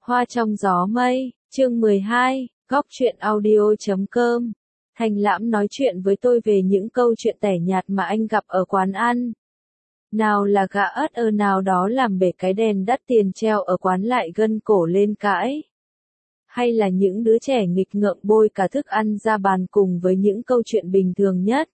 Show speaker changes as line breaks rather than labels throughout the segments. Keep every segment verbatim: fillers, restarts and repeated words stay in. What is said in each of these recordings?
Hoa trong gió mây, chương mười hai, góc truyện audio chấm com. Thành Lãm nói chuyện với tôi về những câu chuyện tẻ nhạt mà anh gặp ở quán ăn. Nào là gã ất ơ nào đó làm bể cái đèn đắt tiền treo ở quán lại gân cổ lên cãi. Hay là những đứa trẻ nghịch ngợm bôi cả thức ăn ra bàn cùng với những câu chuyện bình thường nhất.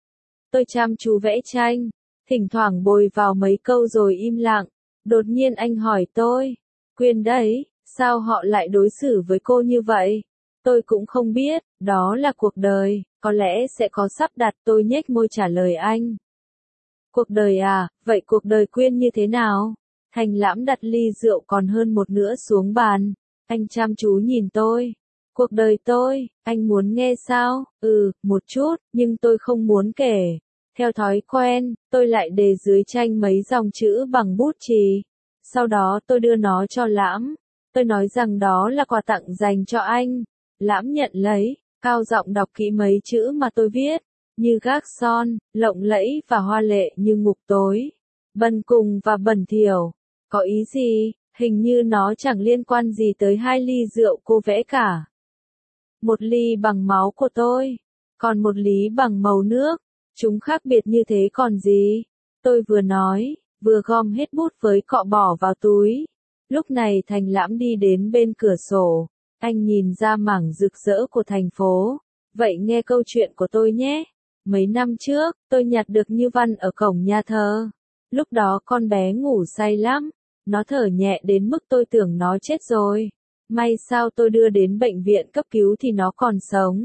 Tôi chăm chú vẽ tranh, thỉnh thoảng bôi vào mấy câu rồi im lặng. Đột nhiên anh hỏi tôi, Quyên đấy, sao họ lại đối xử với cô như vậy? Tôi cũng không biết, đó là cuộc đời, có lẽ sẽ có sắp đặt, tôi nhếch môi trả lời anh. Cuộc đời à, vậy cuộc đời Quyên như thế nào? Thành Lãm đặt ly rượu còn hơn một nửa xuống bàn, anh chăm chú nhìn tôi. Cuộc đời tôi, anh muốn nghe sao? Ừ, một chút, nhưng tôi không muốn kể. Theo thói quen, tôi lại đề dưới tranh mấy dòng chữ bằng bút chì. Sau đó tôi đưa nó cho Lãm. Tôi nói rằng đó là quà tặng dành cho anh. Lãm nhận lấy, cao giọng đọc kỹ mấy chữ mà tôi viết. Như gác son, lộng lẫy và hoa lệ như ngục tối. Bần cùng và bẩn thỉu. Có ý gì? Hình như nó chẳng liên quan gì tới hai ly rượu cô vẽ cả. Một ly bằng máu của tôi, còn một ly bằng màu nước. Chúng khác biệt như thế còn gì? Tôi vừa nói, vừa gom hết bút với cọ bỏ vào túi. Lúc này Thành Lãm đi đến bên cửa sổ. Anh nhìn ra mảng rực rỡ của thành phố. Vậy nghe câu chuyện của tôi nhé. Mấy năm trước, tôi nhặt được Như Văn ở cổng nhà thờ. Lúc đó con bé ngủ say lắm. Nó thở nhẹ đến mức tôi tưởng nó chết rồi. May sao tôi đưa đến bệnh viện cấp cứu thì nó còn sống.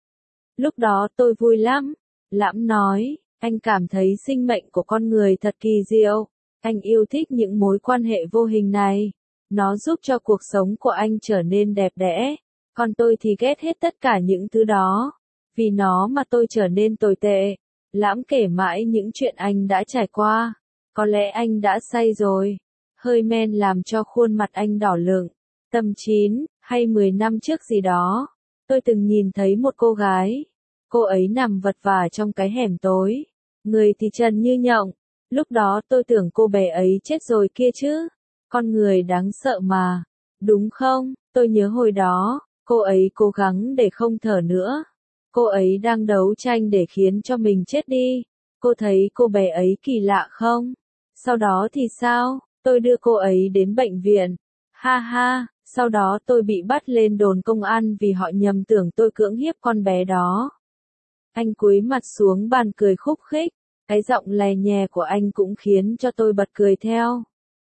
Lúc đó tôi vui lắm. Lãm nói, anh cảm thấy sinh mệnh của con người thật kỳ diệu. Anh yêu thích những mối quan hệ vô hình này. Nó giúp cho cuộc sống của anh trở nên đẹp đẽ. Còn tôi thì ghét hết tất cả những thứ đó. Vì nó mà tôi trở nên tồi tệ. Lãm kể mãi những chuyện anh đã trải qua. Có lẽ anh đã say rồi. Hơi men làm cho khuôn mặt anh đỏ lựng. Tầm chín, hay mười năm trước gì đó. Tôi từng nhìn thấy một cô gái. Cô ấy nằm vật vã trong cái hẻm tối. Người thì trần như nhộng. Lúc đó tôi tưởng cô bé ấy chết rồi kia chứ. Con người đáng sợ mà. Đúng không? Tôi nhớ hồi đó, cô ấy cố gắng để không thở nữa. Cô ấy đang đấu tranh để khiến cho mình chết đi. Cô thấy cô bé ấy kỳ lạ không? Sau đó thì sao? Tôi đưa cô ấy đến bệnh viện. Ha ha, sau đó tôi bị bắt lên đồn công an vì họ nhầm tưởng tôi cưỡng hiếp con bé đó. Anh cúi mặt xuống bàn cười khúc khích. Cái giọng lè nhè của anh cũng khiến cho tôi bật cười theo.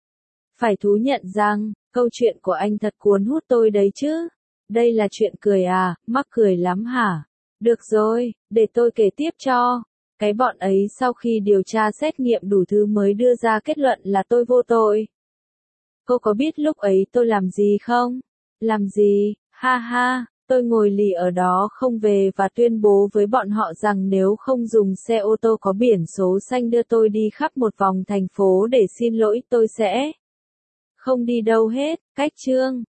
Phải thú nhận rằng, câu chuyện của anh thật cuốn hút tôi đấy chứ. Đây là chuyện cười à, mắc cười lắm hả? Được rồi, để tôi kể tiếp cho. Cái bọn ấy sau khi điều tra xét nghiệm đủ thứ mới đưa ra kết luận là tôi vô tội. Cô có biết lúc ấy tôi làm gì không? Làm gì? Ha ha, tôi ngồi lì ở đó không về và tuyên bố với bọn họ rằng nếu không dùng xe ô tô có biển số xanh đưa tôi đi khắp một vòng thành phố để xin lỗi tôi sẽ không đi đâu hết. Cách chương